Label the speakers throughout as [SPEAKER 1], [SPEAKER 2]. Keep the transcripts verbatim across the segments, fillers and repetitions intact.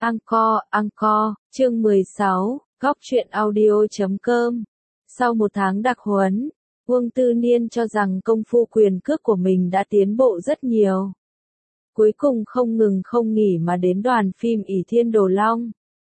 [SPEAKER 1] Anchor, Anchor, chương mười sáu, góc truyện audio chấm com. Sau một tháng đặc huấn, Uông Tư Niên cho rằng công phu quyền cước của mình đã tiến bộ rất nhiều. Cuối cùng không ngừng không nghỉ mà đến đoàn phim ỷ Thiên Đồ Long.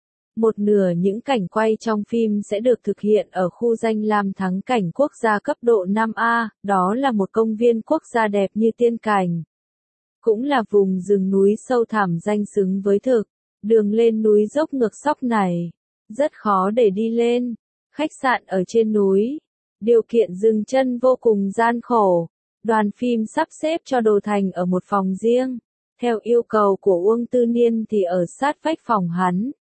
[SPEAKER 1] Một nửa những cảnh quay trong phim sẽ được thực hiện ở khu danh lam thắng cảnh quốc gia cấp độ năm A, đó là một công viên quốc gia đẹp như tiên cảnh. Cũng là vùng rừng núi sâu thẳm danh xứng với thực. Đường lên núi dốc ngược sóc này, rất khó để đi lên. Khách sạn ở trên núi, điều kiện dừng chân vô cùng gian khổ. Đoàn phim sắp xếp cho Đồ Thành ở một phòng riêng. Theo yêu cầu của Uông Tư Niên thì ở sát vách phòng hắn.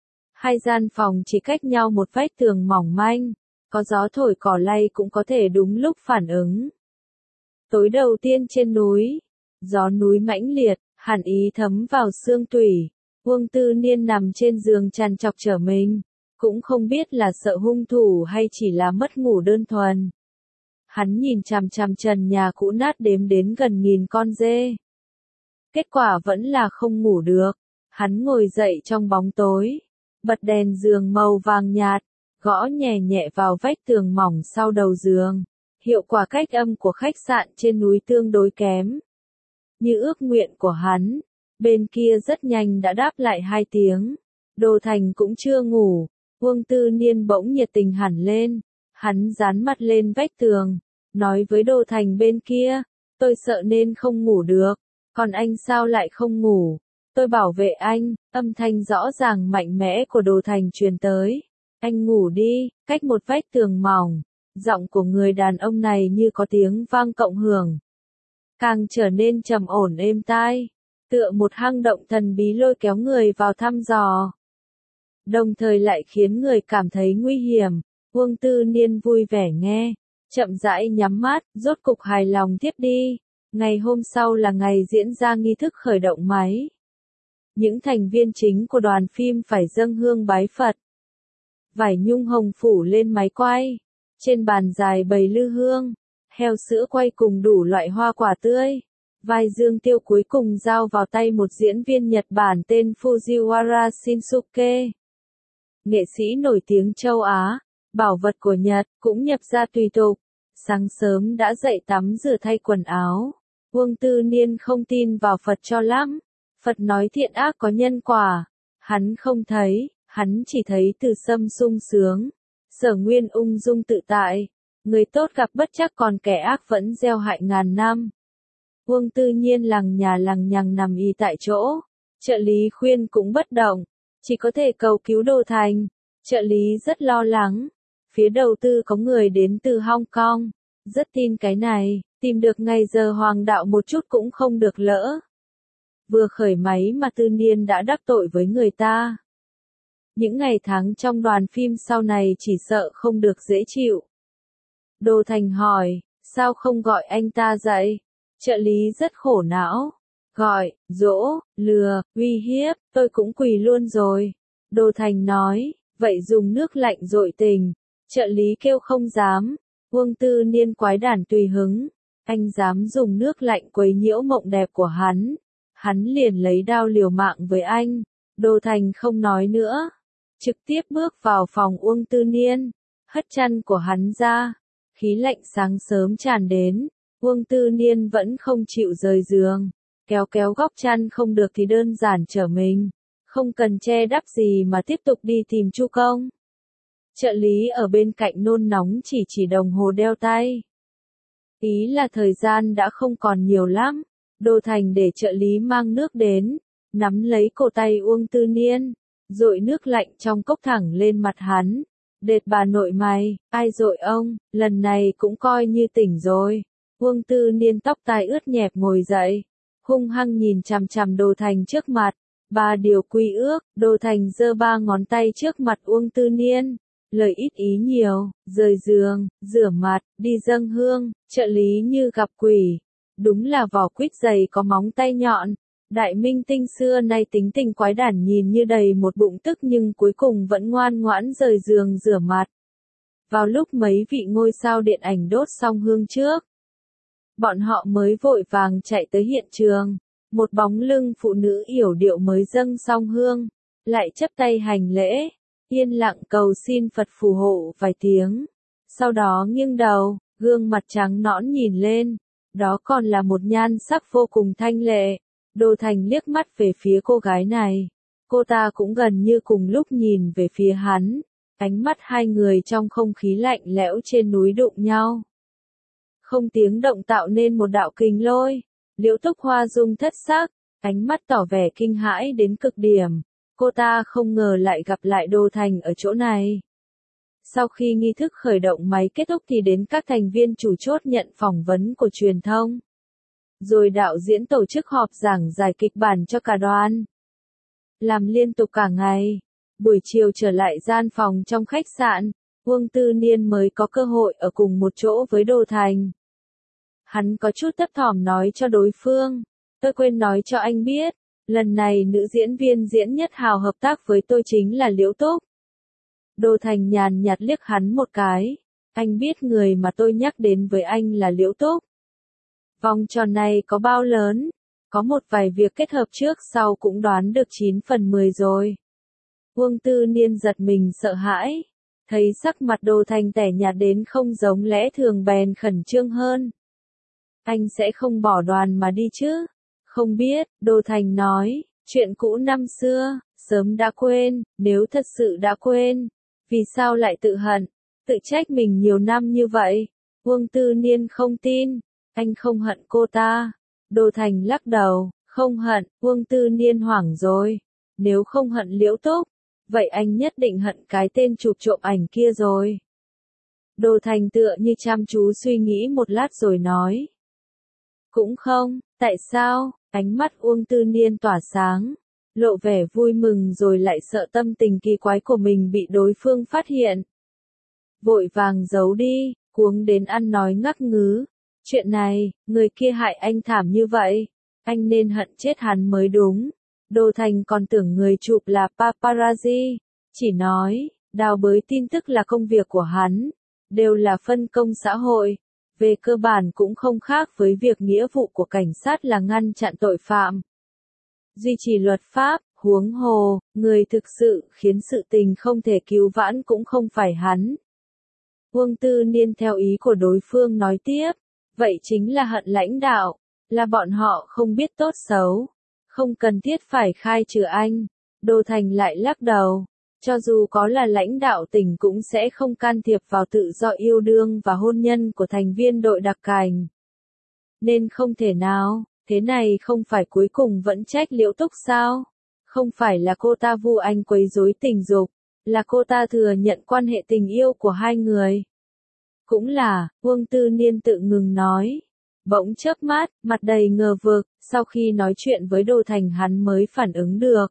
[SPEAKER 1] Hai gian phòng chỉ cách nhau một vách tường mỏng manh, có gió thổi cỏ lay cũng có thể đúng lúc phản ứng. Tối đầu tiên trên núi, gió núi mãnh liệt, hàn ý thấm vào xương tủy. Uông Tư Niên nằm trên giường trằn trọc trở mình, cũng không biết là sợ hung thủ hay chỉ là mất ngủ đơn thuần. Hắn nhìn chằm chằm trần nhà cũ nát đếm đến gần nghìn con dê. Kết quả vẫn là không ngủ được. Hắn ngồi dậy trong bóng tối, bật đèn giường màu vàng nhạt, gõ nhẹ nhẹ vào vách tường mỏng sau đầu giường. Hiệu quả cách âm của khách sạn trên núi tương đối kém. Như ước nguyện của hắn, bên kia rất nhanh đã đáp lại hai tiếng. Đồ Thành cũng chưa ngủ. Uông Tư Niên bỗng nhiệt tình hẳn lên. Hắn dán mặt lên vách tường, nói với Đồ Thành bên kia, tôi sợ nên không ngủ được. Còn anh sao lại không ngủ? Tôi bảo vệ anh. Âm thanh rõ ràng mạnh mẽ của Đồ Thành truyền tới. Anh ngủ đi. Cách một vách tường mỏng, giọng của người đàn ông này như có tiếng vang cộng hưởng, càng trở nên trầm ổn êm tai, tựa một hang động thần bí lôi kéo người vào thăm dò, đồng thời lại khiến người cảm thấy nguy hiểm. Uông Tư Niên vui vẻ nghe, chậm rãi nhắm mắt, rốt cục hài lòng tiếp đi. Ngày hôm sau là ngày diễn ra nghi thức khởi động máy. Những thành viên chính của đoàn phim phải dâng hương bái Phật. Vải nhung hồng phủ lên máy quay, trên bàn dài bày lư hương, heo sữa quay cùng đủ loại hoa quả tươi. Vai Dương Tiêu cuối cùng giao vào tay một diễn viên Nhật Bản tên Fujiwara Shinsuke. Nghệ sĩ nổi tiếng châu Á, bảo vật của Nhật, cũng nhập ra tùy tục. Sáng sớm đã dậy tắm rửa thay quần áo. Uông Tư Niên không tin vào Phật cho lắm. Phật nói thiện ác có nhân quả. Hắn không thấy, hắn chỉ thấy Từ Sâm sung sướng. Sở Nguyên ung dung tự tại. Người tốt gặp bất trắc còn kẻ ác vẫn gieo hại ngàn năm. Uông Tư Niên lằng nhà lằng nhằng nằm y tại chỗ. Trợ lý khuyên cũng bất động, chỉ có thể cầu cứu Đồ Thành. Trợ lý rất lo lắng. Phía đầu tư có người đến từ Hong Kong, rất tin cái này, tìm được ngày giờ hoàng đạo một chút cũng không được lỡ. Vừa khởi máy mà Tư Niên đã đắc tội với người ta. Những ngày tháng trong đoàn phim sau này chỉ sợ không được dễ chịu. Đồ Thành hỏi, sao không gọi anh ta dậy? Trợ lý rất khổ não. Gọi, dỗ, lừa, uy hiếp, tôi cũng quỳ luôn rồi. Đồ Thành nói, vậy dùng nước lạnh dội tình. Trợ lý kêu không dám. Uông Tư Niên quái đản tùy hứng. Anh dám dùng nước lạnh quấy nhiễu mộng đẹp của hắn. Hắn liền lấy đao liều mạng với anh. Đồ Thành không nói nữa, trực tiếp bước vào phòng Uông Tư Niên, hất chăn của hắn ra. Khí lạnh sáng sớm tràn đến. Uông Tư Niên vẫn không chịu rời giường. Kéo kéo góc chăn không được thì đơn giản trở mình. Không cần che đắp gì mà tiếp tục đi tìm Chu Công. Trợ lý ở bên cạnh nôn nóng chỉ chỉ đồng hồ đeo tay. Ý là thời gian đã không còn nhiều lắm. Đồ Thành để trợ lý mang nước đến, nắm lấy cổ tay Uông Tư Niên, dội nước lạnh trong cốc thẳng lên mặt hắn. Đệt bà nội mày, ai dội ông, lần này cũng coi như tỉnh rồi. Uông Tư Niên tóc tai ướt nhẹp ngồi dậy, hung hăng nhìn chằm chằm Đồ Thành trước mặt. Ba điều quy ước. Đồ Thành giơ ba ngón tay trước mặt Uông Tư Niên. Lời ít ý nhiều, rời giường, rửa mặt, đi dâng hương. Trợ lý như gặp quỷ. Đúng là vỏ quýt dày có móng tay nhọn. Đại minh tinh xưa nay tính tình quái đản nhìn như đầy một bụng tức nhưng cuối cùng vẫn ngoan ngoãn rời giường rửa mặt. Vào lúc mấy vị ngôi sao điện ảnh đốt xong hương trước, bọn họ mới vội vàng chạy tới hiện trường. Một bóng lưng phụ nữ yểu điệu mới dâng xong hương, lại chắp tay hành lễ, yên lặng cầu xin Phật phù hộ vài tiếng. Sau đó nghiêng đầu, gương mặt trắng nõn nhìn lên, đó còn là một nhan sắc vô cùng thanh lệ. Đô Thành liếc mắt về phía cô gái này, cô ta cũng gần như cùng lúc nhìn về phía hắn, ánh mắt hai người trong không khí lạnh lẽo trên núi đụng nhau. Không tiếng động tạo nên một đạo kình lôi, Liễu Túc Hoa dung thất sắc, ánh mắt tỏ vẻ kinh hãi đến cực điểm, cô ta không ngờ lại gặp lại Đô Thành ở chỗ này. Sau khi nghi thức khởi động máy kết thúc thì đến các thành viên chủ chốt nhận phỏng vấn của truyền thông. Rồi đạo diễn tổ chức họp giảng giải kịch bản cho cả đoàn. Làm liên tục cả ngày, buổi chiều trở lại gian phòng trong khách sạn, Uông Tư Niên mới có cơ hội ở cùng một chỗ với Đô Thành. Hắn có chút thấp thỏm nói cho đối phương, tôi quên nói cho anh biết, lần này nữ diễn viên diễn nhất hào hợp tác với tôi chính là Liễu Túc. Đô Thành nhàn nhạt liếc hắn một cái, anh biết người mà tôi nhắc đến với anh là Liễu Túc. Vòng tròn này có bao lớn, có một vài việc kết hợp trước sau cũng đoán được chín phần mười rồi. Uông Tư Niên giật mình sợ hãi, thấy sắc mặt Đô Thành tẻ nhạt đến không giống lẽ thường bèn khẩn trương hơn. Anh sẽ không bỏ đoàn mà đi chứ? Không biết, Đô Thành nói, chuyện cũ năm xưa, sớm đã quên, nếu thật sự đã quên, vì sao lại tự hận, tự trách mình nhiều năm như vậy? Uông Tư Niên không tin, anh không hận cô ta. Đô Thành lắc đầu, không hận. Uông Tư Niên hoảng rồi, nếu không hận Liễu Túc, vậy anh nhất định hận cái tên chụp trộm ảnh kia rồi. Đô Thành tựa như chăm chú suy nghĩ một lát rồi nói. Cũng không, tại sao? Ánh mắt Uông Tư Niên tỏa sáng, lộ vẻ vui mừng rồi lại sợ tâm tình kỳ quái của mình bị đối phương phát hiện. Vội vàng giấu đi, cuống đến ăn nói ngắc ngứ. Chuyện này, người kia hại anh thảm như vậy, anh nên hận chết hắn mới đúng. Đô Thành còn tưởng người chụp là paparazzi, chỉ nói, đào bới tin tức là công việc của hắn, đều là phân công xã hội, về cơ bản cũng không khác với việc nghĩa vụ của cảnh sát là ngăn chặn tội phạm, duy trì luật pháp, huống hồ, người thực sự khiến sự tình không thể cứu vãn cũng không phải hắn. Uông Tư Niên theo ý của đối phương nói tiếp, vậy chính là hận lãnh đạo, là bọn họ không biết tốt xấu, không cần thiết phải khai trừ anh. Đô Thành lại lắc đầu, cho dù có là lãnh đạo tỉnh cũng sẽ không can thiệp vào tự do yêu đương và hôn nhân của thành viên đội đặc cảnh. Nên không thể nào, thế này không phải cuối cùng vẫn trách Liễu Túc sao? Không phải là cô ta vu anh quấy rối tình dục, là cô ta thừa nhận quan hệ tình yêu của hai người. Cũng là, Uông Tư Niên tự ngừng nói. Bỗng chớp mắt, mặt đầy ngờ vực, sau khi nói chuyện với Đô Thành hắn mới phản ứng được.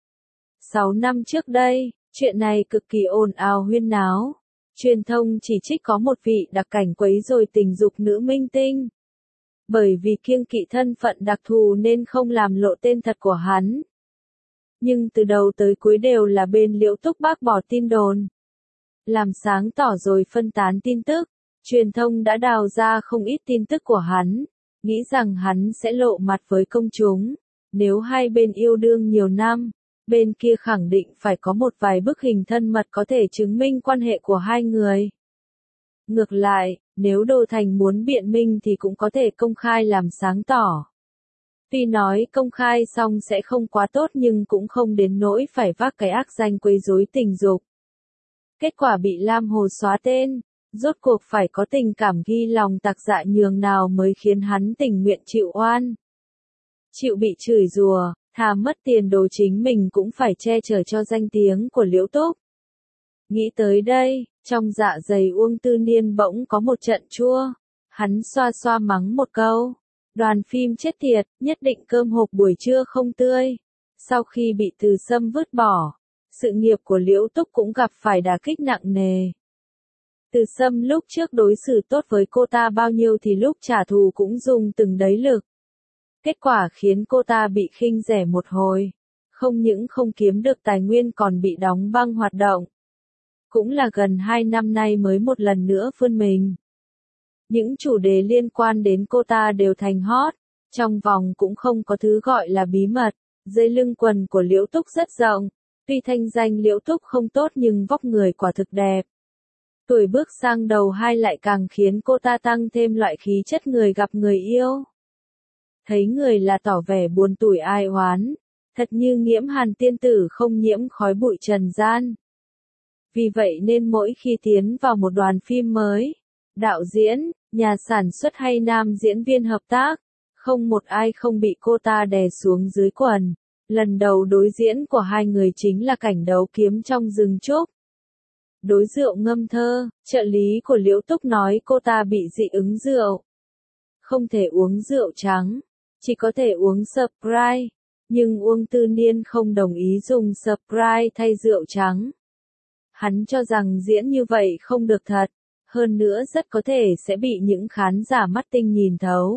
[SPEAKER 1] Sáu năm trước đây, chuyện này cực kỳ ồn ào huyên náo. Truyền thông chỉ trích có một vị đặc cảnh quấy rối tình dục nữ minh tinh. Bởi vì kiêng kỵ thân phận đặc thù nên không làm lộ tên thật của hắn. Nhưng từ đầu tới cuối đều là bên Liễu Túc bác bỏ tin đồn. Làm sáng tỏ rồi phân tán tin tức. Truyền thông đã đào ra không ít tin tức của hắn, nghĩ rằng hắn sẽ lộ mặt với công chúng. Nếu hai bên yêu đương nhiều năm, bên kia khẳng định phải có một vài bức hình thân mật có thể chứng minh quan hệ của hai người. Ngược lại, nếu Đô Thành muốn biện minh thì cũng có thể công khai làm sáng tỏ. Tuy nói công khai xong sẽ không quá tốt nhưng cũng không đến nỗi phải vác cái ác danh quấy rối tình dục. Kết quả bị Lam Hồ xóa tên. Rốt cuộc phải có tình cảm ghi lòng tạc dạ nhường nào mới khiến hắn tình nguyện chịu oan. Chịu bị chửi rủa, thà mất tiền đồ chính mình cũng phải che chở cho danh tiếng của Liễu Túc. Nghĩ tới đây, trong dạ dày Uông Tư Niên bỗng có một trận chua. Hắn xoa xoa mắng một câu. Đoàn phim chết tiệt, nhất định cơm hộp buổi trưa không tươi. Sau khi bị Từ Sâm vứt bỏ, sự nghiệp của Liễu Túc cũng gặp phải đả kích nặng nề. Từ Sâm lúc trước đối xử tốt với cô ta bao nhiêu thì lúc trả thù cũng dùng từng đấy lực. Kết quả khiến cô ta bị khinh rẻ một hồi. Không những không kiếm được tài nguyên còn bị đóng băng hoạt động. Cũng là gần hai năm nay mới một lần nữa vươn mình. Những chủ đề liên quan đến cô ta đều thành hot. Trong vòng cũng không có thứ gọi là bí mật. Dây lưng quần của Liễu Túc rất rộng. Tuy thanh danh Liễu Túc không tốt nhưng vóc người quả thực đẹp. Tuổi bước sang đầu hai lại càng khiến cô ta tăng thêm loại khí chất người gặp người yêu. Thấy người là tỏ vẻ buồn tủi ai oán, thật như nghiễm hàn tiên tử không nhiễm khói bụi trần gian. Vì vậy nên mỗi khi tiến vào một đoàn phim mới, đạo diễn, nhà sản xuất hay nam diễn viên hợp tác, không một ai không bị cô ta đè xuống dưới quần. Lần đầu đối diễn của hai người chính là cảnh đấu kiếm trong rừng trúc. Đối rượu ngâm thơ, trợ lý của Liễu Túc nói cô ta bị dị ứng rượu. Không thể uống rượu trắng, chỉ có thể uống Sprite, nhưng Uông Tư Niên không đồng ý dùng Sprite thay rượu trắng. Hắn cho rằng diễn như vậy không được thật, hơn nữa rất có thể sẽ bị những khán giả mắt tinh nhìn thấu.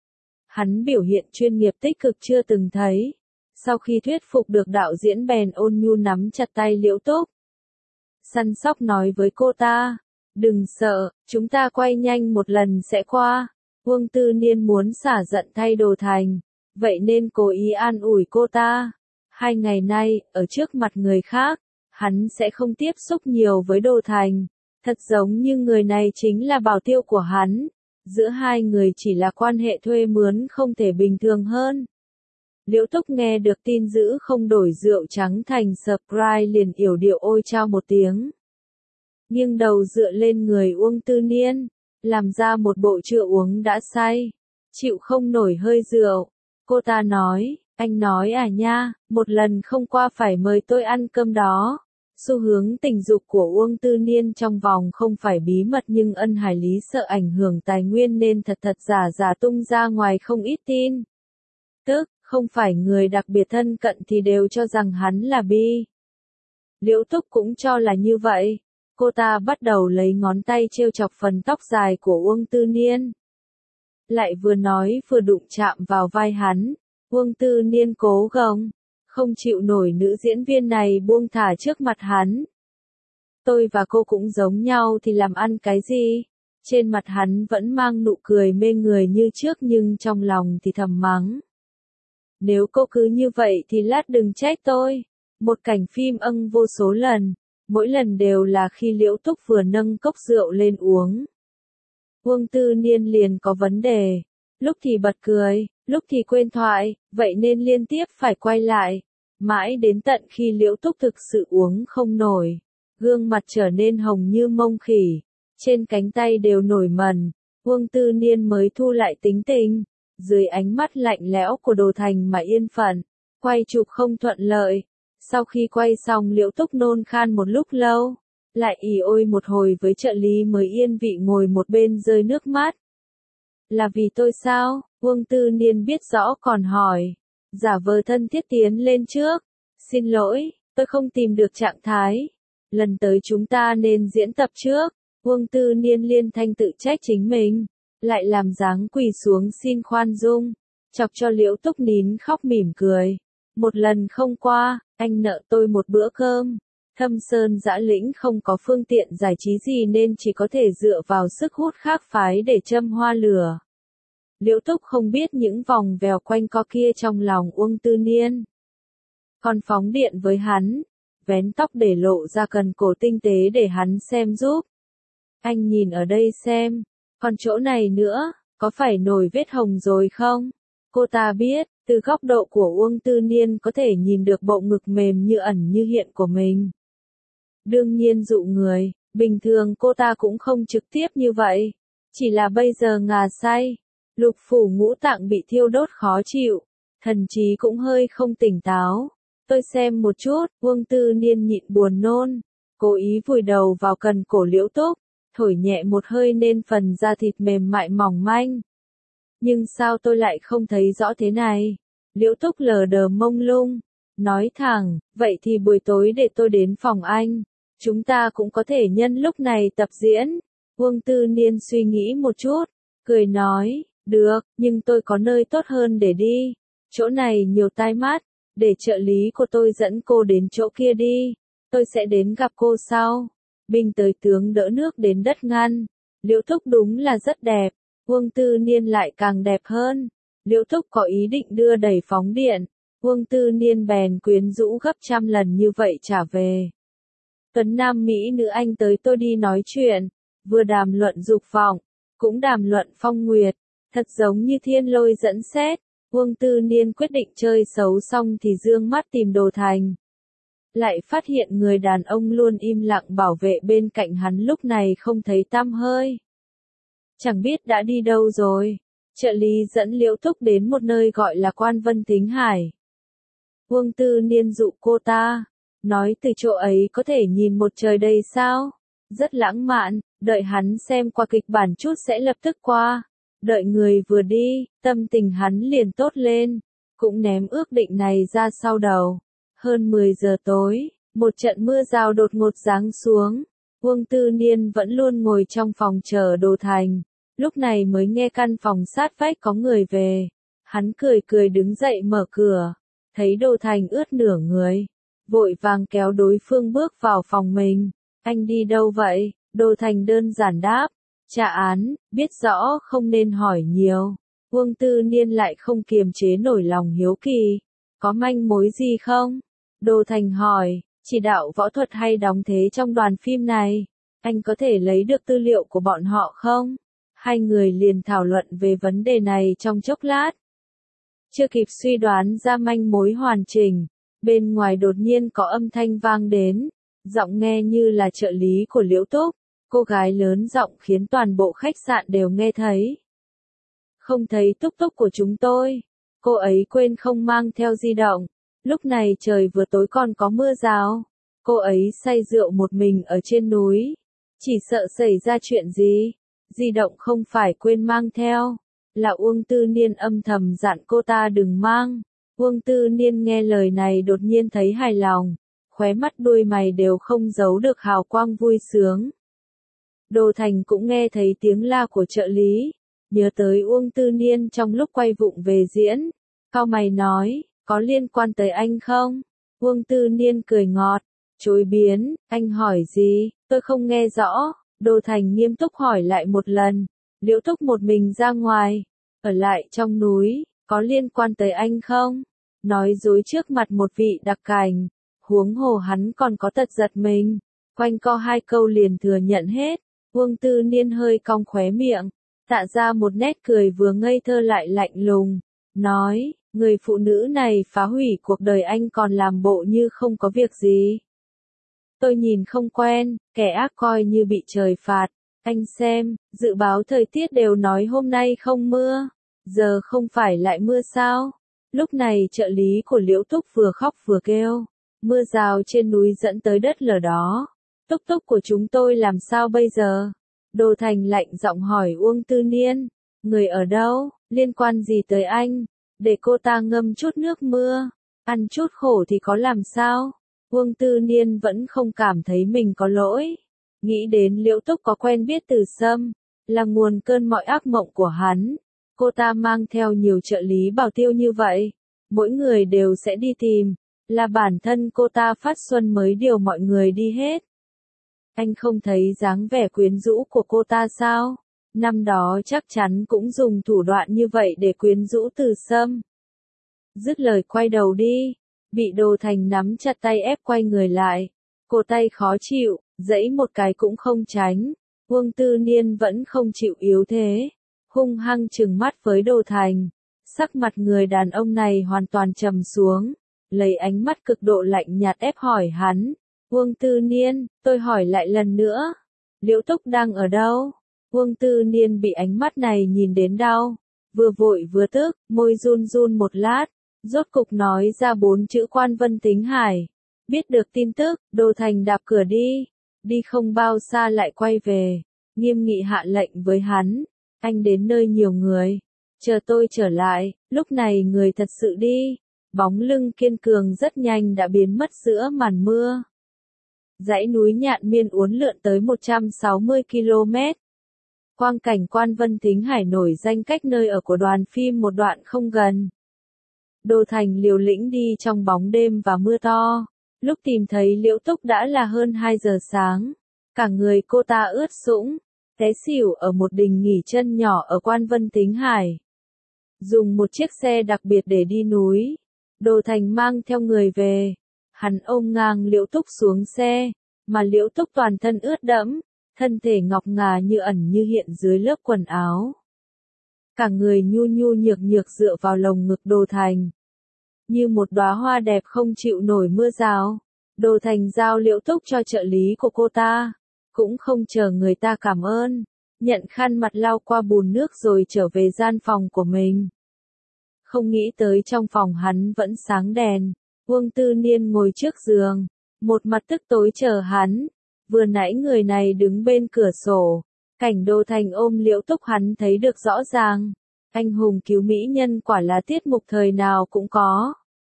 [SPEAKER 1] Hắn biểu hiện chuyên nghiệp tích cực chưa từng thấy. Sau khi thuyết phục được đạo diễn bèn ôn nhu nắm chặt tay Liễu Túc. Săn sóc nói với cô ta, đừng sợ, chúng ta quay nhanh một lần sẽ qua. Uông Tư Niên muốn xả giận thay Đồ Thành, vậy nên cố ý an ủi cô ta. Hai ngày nay, ở trước mặt người khác, hắn sẽ không tiếp xúc nhiều với Đồ Thành. Thật giống như người này chính là bảo tiêu của hắn. Giữa hai người chỉ là quan hệ thuê mướn không thể bình thường hơn. Liễu Túc nghe được tin giữ không đổi rượu trắng thành Sprite liền yểu điệu ôi chao một tiếng. Nghiêng đầu dựa lên người Uông Tư Niên, làm ra một bộ chưa uống đã say, chịu không nổi hơi rượu. Cô ta nói, anh nói à nha, một lần không qua phải mời tôi ăn cơm đó. Xu hướng tình dục của Uông Tư Niên trong vòng không phải bí mật nhưng Ân Hải Lý sợ ảnh hưởng tài nguyên nên thật thật giả giả tung ra ngoài không ít tin. Tức, không phải người đặc biệt thân cận thì đều cho rằng hắn là bi. Liễu Túc cũng cho là như vậy. Cô ta bắt đầu lấy ngón tay trêu chọc phần tóc dài của Uông Tư Niên. Lại vừa nói vừa đụng chạm vào vai hắn. Uông Tư Niên cố gồng, không chịu nổi nữ diễn viên này buông thả trước mặt hắn. Tôi và cô cũng giống nhau thì làm ăn cái gì? Trên mặt hắn vẫn mang nụ cười mê người như trước nhưng trong lòng thì thầm mắng. Nếu cô cứ như vậy thì lát đừng trách tôi. Một cảnh phim âng vô số lần, mỗi lần đều là khi Liễu Túc vừa nâng cốc rượu lên uống. Uông Tư Niên liền có vấn đề, lúc thì bật cười, lúc thì quên thoại, vậy nên liên tiếp phải quay lại. Mãi đến tận khi Liễu Túc thực sự uống không nổi, gương mặt trở nên hồng như mông khỉ, trên cánh tay đều nổi mẩn, Uông Tư Niên mới thu lại tính tình. Dưới ánh mắt lạnh lẽo của Đồ Thành mà yên phận, quay chụp không thuận lợi. Sau khi quay xong Liễu Túc nôn khan một lúc lâu, lại ì ôi một hồi với trợ lý mới yên vị ngồi một bên rơi nước mắt. Là vì tôi sao? Uông Tư Niên biết rõ còn hỏi, giả vờ thân thiết tiến lên trước. Xin lỗi, tôi không tìm được trạng thái. Lần tới chúng ta nên diễn tập trước. Uông Tư Niên liên thanh tự trách chính mình. Lại làm dáng quỳ xuống xin khoan dung, chọc cho Liễu Túc nín khóc mỉm cười. Một lần không qua, anh nợ tôi một bữa cơm. Thâm Sơn Dã Lĩnh không có phương tiện giải trí gì nên chỉ có thể dựa vào sức hút khác phái để châm hoa lửa. Liễu Túc không biết những vòng vèo quanh co kia trong lòng Uông Tư Niên. Còn phóng điện với hắn, vén tóc để lộ ra cần cổ tinh tế để hắn xem giúp. Anh nhìn ở đây xem. Còn chỗ này nữa, có phải nổi vết hồng rồi không? Cô ta biết, từ góc độ của Uông Tư Niên có thể nhìn được bộ ngực mềm như ẩn như hiện của mình. Đương nhiên dụ người, bình thường cô ta cũng không trực tiếp như vậy. Chỉ là bây giờ ngà say, lục phủ ngũ tạng bị thiêu đốt khó chịu, thần trí cũng hơi không tỉnh táo. Tôi xem một chút, Uông Tư Niên nhịn buồn nôn, cố ý vùi đầu vào cần cổ Liễu Túc. Thổi nhẹ một hơi nên phần da thịt mềm mại mỏng manh. Nhưng sao tôi lại không thấy rõ thế này? Liễu Túc lờ đờ mông lung, nói thẳng, vậy thì buổi tối để tôi đến phòng anh. Chúng ta cũng có thể nhân lúc này tập diễn. Uông Tư Niên suy nghĩ một chút, cười nói, được, nhưng tôi có nơi tốt hơn để đi. Chỗ này nhiều tai mắt, để trợ lý của tôi dẫn cô đến chỗ kia đi. Tôi sẽ đến gặp cô sau. Binh tới tướng đỡ nước đến đất ngăn. Liễu Túc đúng là rất đẹp. Uông Tư Niên lại càng đẹp hơn. Liễu Túc có ý định đưa đẩy phóng điện. Uông Tư Niên bèn quyến rũ gấp trăm lần như vậy trả về. Tuấn Nam Mỹ nữ anh tới tôi đi nói chuyện, vừa đàm luận dục vọng, cũng đàm luận phong nguyệt, thật giống như thiên lôi dẫn sét. Uông Tư Niên quyết định chơi xấu xong thì dương mắt tìm Đồ Thành. Lại phát hiện người đàn ông luôn im lặng bảo vệ bên cạnh hắn lúc này không thấy tăm hơi. Chẳng biết đã đi đâu rồi. Trợ lý dẫn Liễu Thúc đến một nơi gọi là Quan Vân Thính Hải. Uông Tư Niên dụ cô ta, nói từ chỗ ấy có thể nhìn một trời đầy sao. Rất lãng mạn, đợi hắn xem qua kịch bản chút sẽ lập tức qua. Đợi người vừa đi, tâm tình hắn liền tốt lên, cũng ném ước định này ra sau đầu. Hơn mười giờ tối, một trận mưa rào đột ngột giáng xuống. Uông Tư Niên vẫn luôn ngồi trong phòng chờ Đồ Thành, lúc này mới nghe căn phòng sát vách có người về. Hắn cười cười đứng dậy mở cửa, thấy Đồ Thành ướt nửa người, vội vàng kéo đối phương bước vào phòng mình. Anh đi đâu vậy? Đồ Thành đơn giản đáp. Trả án, biết rõ không nên hỏi nhiều. Uông Tư Niên lại không kiềm chế nổi lòng hiếu kỳ. Có manh mối gì không? Đồ Thành hỏi, chỉ đạo võ thuật hay đóng thế trong đoàn phim này? Anh có thể lấy được tư liệu của bọn họ không? Hai người liền thảo luận về vấn đề này trong chốc lát. Chưa kịp suy đoán ra manh mối hoàn chỉnh, bên ngoài đột nhiên có âm thanh vang đến, giọng nghe như là trợ lý của Liễu Túc. Cô gái lớn giọng khiến toàn bộ khách sạn đều nghe thấy. Không thấy Túc Túc của chúng tôi. Cô ấy quên không mang theo di động. Lúc này trời vừa tối còn có mưa rào. Cô ấy say rượu một mình ở trên núi. Chỉ sợ xảy ra chuyện gì. Di động không phải quên mang theo. Là Uông Tư Niên âm thầm dặn cô ta đừng mang. Uông Tư Niên nghe lời này đột nhiên thấy hài lòng. Khóe mắt đuôi mày đều không giấu được hào quang vui sướng. Đồ Thành cũng nghe thấy tiếng la của trợ lý, nhớ tới Uông Tư Niên trong lúc quay vụng về diễn. Cau mày nói, có liên quan tới anh không? Uông Tư Niên cười ngọt, chối biến, anh hỏi gì, tôi không nghe rõ. Đồ Thành nghiêm túc hỏi lại một lần, Liễu Thúc một mình ra ngoài, ở lại trong núi, có liên quan tới anh không? Nói dối trước mặt một vị đặc cảnh, huống hồ hắn còn có tật giật mình, quanh co hai câu liền thừa nhận hết. Uông Tư Niên hơi cong khóe miệng, tạ ra một nét cười vừa ngây thơ lại lạnh lùng, nói, người phụ nữ này phá hủy cuộc đời anh còn làm bộ như không có việc gì. Tôi nhìn không quen, kẻ ác coi như bị trời phạt, anh xem, dự báo thời tiết đều nói hôm nay không mưa, giờ không phải lại mưa sao? Lúc này trợ lý của Liễu Túc vừa khóc vừa kêu, mưa rào trên núi dẫn tới đất lở đó. Túc Túc của chúng tôi làm sao bây giờ? Đồ Thành lạnh giọng hỏi Uông Tư Niên, người ở đâu, liên quan gì tới anh? Để cô ta ngâm chút nước mưa, ăn chút khổ thì có làm sao? Uông Tư Niên vẫn không cảm thấy mình có lỗi. Nghĩ đến Liễu Túc có quen biết Từ Sâm, là nguồn cơn mọi ác mộng của hắn. Cô ta mang theo nhiều trợ lý bảo tiêu như vậy, mỗi người đều sẽ đi tìm, là bản thân cô ta phát xuân mới điều mọi người đi hết. Anh không thấy dáng vẻ quyến rũ của cô ta sao? Năm đó chắc chắn cũng dùng thủ đoạn như vậy để quyến rũ Từ Sâm. Dứt lời quay đầu đi, bị Đồ Thành nắm chặt tay ép quay người lại. Cổ tay khó chịu, giãy một cái cũng không tránh. Uông Tư Niên vẫn không chịu yếu thế, hung hăng trừng mắt với Đồ Thành. Sắc mặt người đàn ông này hoàn toàn trầm xuống, lấy ánh mắt cực độ lạnh nhạt ép hỏi hắn. Uông Tư Niên, tôi hỏi lại lần nữa, Liễu Túc đang ở đâu? Uông Tư Niên bị ánh mắt này nhìn đến đau, vừa vội vừa tức, môi run run một lát, rốt cục nói ra bốn chữ Quan Vân Thính Hải. Biết được tin tức, Đồ Thành đạp cửa đi, đi không bao xa lại quay về, nghiêm nghị hạ lệnh với hắn, anh đến nơi nhiều người, chờ tôi trở lại. Lúc này người thật sự đi, bóng lưng kiên cường rất nhanh đã biến mất giữa màn mưa. Dãy núi Nhạn Miên uốn lượn tới một trăm sáu mươi ki lô mét. Quang cảnh Quan Vân Thính Hải nổi danh cách nơi ở của đoàn phim một đoạn không gần. Đồ Thành liều lĩnh đi trong bóng đêm và mưa to. Lúc tìm thấy Liễu Túc đã là hơn hai giờ sáng. Cả người cô ta ướt sũng, té xỉu ở một đình nghỉ chân nhỏ ở Quan Vân Thính Hải. Dùng một chiếc xe đặc biệt để đi núi. Đồ Thành mang theo người về. Hắn ôm ngang Liễu Túc xuống xe, mà Liễu Túc toàn thân ướt đẫm, thân thể ngọc ngà như ẩn như hiện dưới lớp quần áo. Cả người nhu nhu nhược nhược dựa vào lồng ngực Đồ Thành. Như một đóa hoa đẹp không chịu nổi mưa rào. Đồ Thành giao Liễu Túc cho trợ lý của cô ta, cũng không chờ người ta cảm ơn, nhận khăn mặt lau qua bùn nước rồi trở về gian phòng của mình. Không nghĩ tới trong phòng hắn vẫn sáng đèn, Uông Tư Niên ngồi trước giường, một mặt tức tối chờ hắn. Vừa nãy người này đứng bên cửa sổ, cảnh Đồ Thành ôm Liễu Túc hắn thấy được rõ ràng. Anh hùng cứu mỹ nhân quả là tiết mục thời nào cũng có.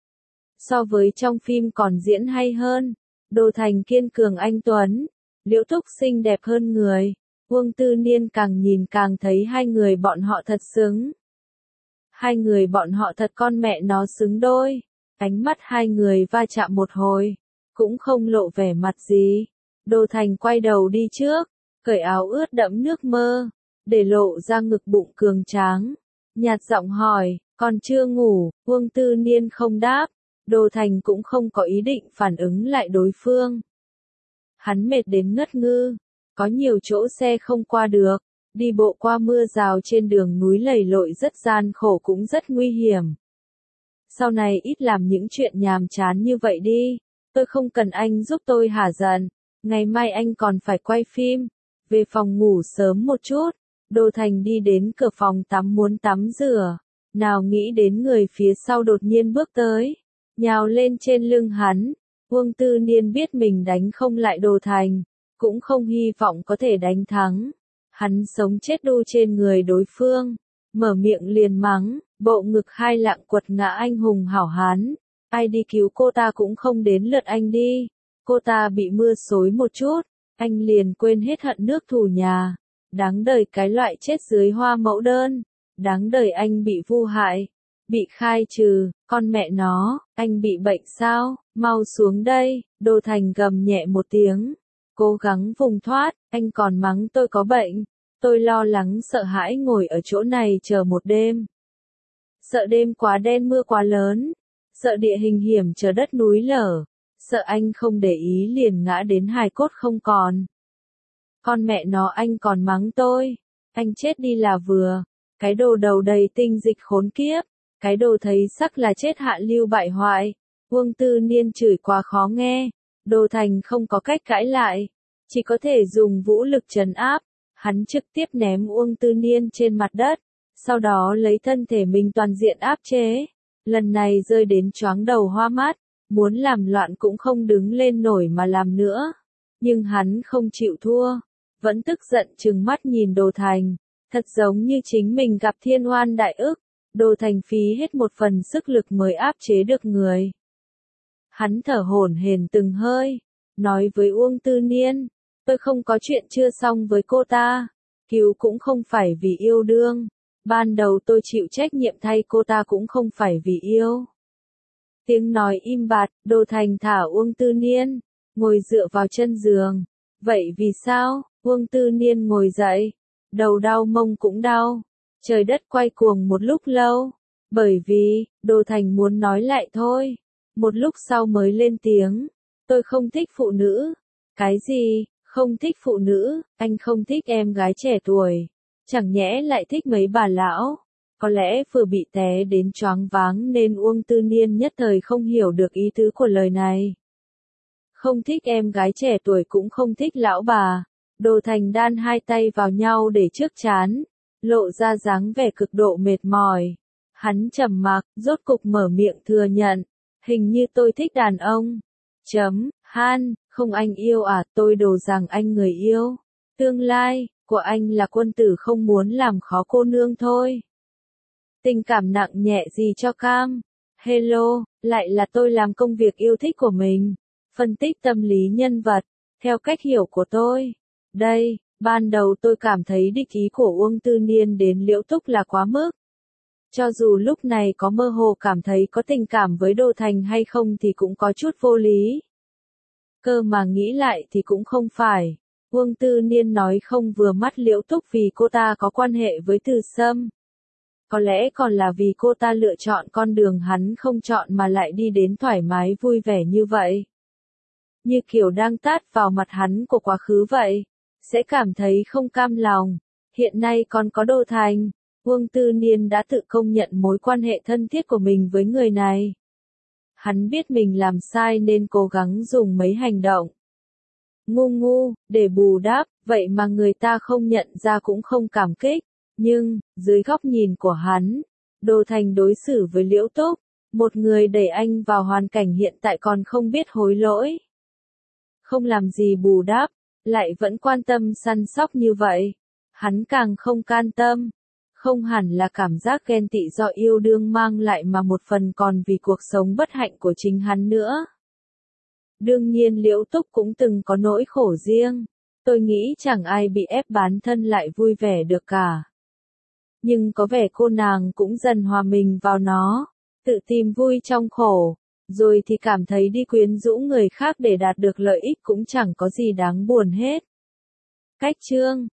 [SPEAKER 1] So với trong phim còn diễn hay hơn. Đồ Thành kiên cường anh tuấn, Liễu Túc xinh đẹp hơn người. Uông Tư Niên càng nhìn càng thấy hai người bọn họ thật xứng. Hai người bọn họ thật con mẹ nó xứng đôi. Ánh mắt hai người va chạm một hồi, cũng không lộ vẻ mặt gì. Đồ Thành quay đầu đi trước, cởi áo ướt đẫm nước mơ, để lộ ra ngực bụng cường tráng. Nhạt giọng hỏi, còn chưa ngủ? Uông Tư Niên không đáp. Đồ Thành cũng không có ý định phản ứng lại đối phương. Hắn mệt đến ngất ngư, có nhiều chỗ xe không qua được, đi bộ qua mưa rào trên đường núi lầy lội rất gian khổ cũng rất nguy hiểm. Sau này ít làm những chuyện nhàm chán như vậy đi, tôi không cần anh giúp tôi hả giận, ngày mai anh còn phải quay phim, về phòng ngủ sớm một chút. Đồ Thành đi đến cửa phòng tắm muốn tắm rửa, nào nghĩ đến người phía sau đột nhiên bước tới, nhào lên trên lưng hắn. Uông Tư Niên biết mình đánh không lại Đồ Thành, cũng không hy vọng có thể đánh thắng. Hắn sống chết đu trên người đối phương, mở miệng liền mắng, bộ ngực hai lạng quật ngã anh hùng hảo hán. Ai đi cứu cô ta cũng không đến lượt anh đi. Cô ta bị mưa xối một chút, anh liền quên hết hận nước thù nhà. Đáng đời cái loại chết dưới hoa mẫu đơn. Đáng đời anh bị vu hại, bị khai trừ, con mẹ nó, anh bị bệnh sao, mau xuống đây. Đồ Thành gầm nhẹ một tiếng, cố gắng vùng thoát. Anh còn mắng tôi có bệnh, tôi lo lắng sợ hãi ngồi ở chỗ này chờ một đêm. Sợ đêm quá đen mưa quá lớn, sợ địa hình hiểm trở đất núi lở, sợ anh không để ý liền ngã đến hài cốt không còn. Con mẹ nó anh còn mắng tôi, anh chết đi là vừa. Cái đồ đầu đầy tinh dịch khốn kiếp, cái đồ thấy sắc là chết hạ lưu bại hoại. Uông Tư Niên chửi quá khó nghe, Đồ Thành không có cách cãi lại, chỉ có thể dùng vũ lực trấn áp. Hắn trực tiếp ném Uông Tư Niên trên mặt đất, sau đó lấy thân thể mình toàn diện áp chế. Lần này rơi đến choáng đầu hoa mắt, muốn làm loạn cũng không đứng lên nổi mà làm nữa. Nhưng hắn không chịu thua, vẫn tức giận trừng mắt nhìn Đồ Thành, thật giống như chính mình gặp thiên oan đại ức. Đồ Thành phí hết một phần sức lực mới áp chế được người. Hắn thở hổn hển từng hơi, nói với Uông Tư Niên, tôi không có chuyện chưa xong với cô ta, cứu cũng không phải vì yêu đương, ban đầu tôi chịu trách nhiệm thay cô ta cũng không phải vì yêu. Tiếng nói im bặt, Đồ Thành thả Uông Tư Niên, ngồi dựa vào chân giường. Vậy vì sao? Uông Tư Niên ngồi dậy, đầu đau mông cũng đau, trời đất quay cuồng một lúc lâu. Bởi vì, Đồ Thành muốn nói lại thôi, một lúc sau mới lên tiếng, tôi không thích phụ nữ. Cái gì? Không thích phụ nữ? Anh không thích em gái trẻ tuổi, chẳng nhẽ lại thích mấy bà lão? Có lẽ vừa bị té đến choáng váng nên Uông Tư Niên nhất thời không hiểu được ý tứ của lời này. Không thích em gái trẻ tuổi cũng không thích lão bà. Đồ Thành đan hai tay vào nhau để trước trán, lộ ra dáng vẻ cực độ mệt mỏi. Hắn trầm mặc, rốt cục mở miệng thừa nhận, hình như tôi thích đàn ông. Chấm, han, không anh yêu à, tôi đồ rằng anh người yêu. Tương lai của anh là quân tử không muốn làm khó cô nương thôi. Tình cảm nặng nhẹ gì cho cam. Hello, lại là tôi làm công việc yêu thích của mình. Phân tích tâm lý nhân vật, theo cách hiểu của tôi. Đây, ban đầu tôi cảm thấy địch ý của Uông Tư Niên đến Liễu Túc là quá mức. Cho dù lúc này có mơ hồ cảm thấy có tình cảm với Đồ Thành hay không thì cũng có chút vô lý. Cơ mà nghĩ lại thì cũng không phải. Uông Tư Niên nói không vừa mắt Liễu Túc vì cô ta có quan hệ với Từ Sâm. Có lẽ còn là vì cô ta lựa chọn con đường hắn không chọn mà lại đi đến thoải mái vui vẻ như vậy. Như kiểu đang tát vào mặt hắn của quá khứ vậy. Sẽ cảm thấy không cam lòng. Hiện nay còn có Đô Thành. Uông Tư Niên đã tự công nhận mối quan hệ thân thiết của mình với người này. Hắn biết mình làm sai nên cố gắng dùng mấy hành động ngu ngu để bù đắp, vậy mà người ta không nhận ra cũng không cảm kích. Nhưng, dưới góc nhìn của hắn, Đô Thành đối xử với Liễu Túc, một người đẩy anh vào hoàn cảnh hiện tại còn không biết hối lỗi. Không làm gì bù đắp, lại vẫn quan tâm săn sóc như vậy. Hắn càng không can tâm. Không hẳn là cảm giác ghen tị do yêu đương mang lại mà một phần còn vì cuộc sống bất hạnh của chính hắn nữa. Đương nhiên Liễu Túc cũng từng có nỗi khổ riêng. Tôi nghĩ chẳng ai bị ép bán thân lại vui vẻ được cả. Nhưng có vẻ cô nàng cũng dần hòa mình vào nó, tự tìm vui trong khổ, rồi thì cảm thấy đi quyến rũ người khác để đạt được lợi ích cũng chẳng có gì đáng buồn hết. Cách chương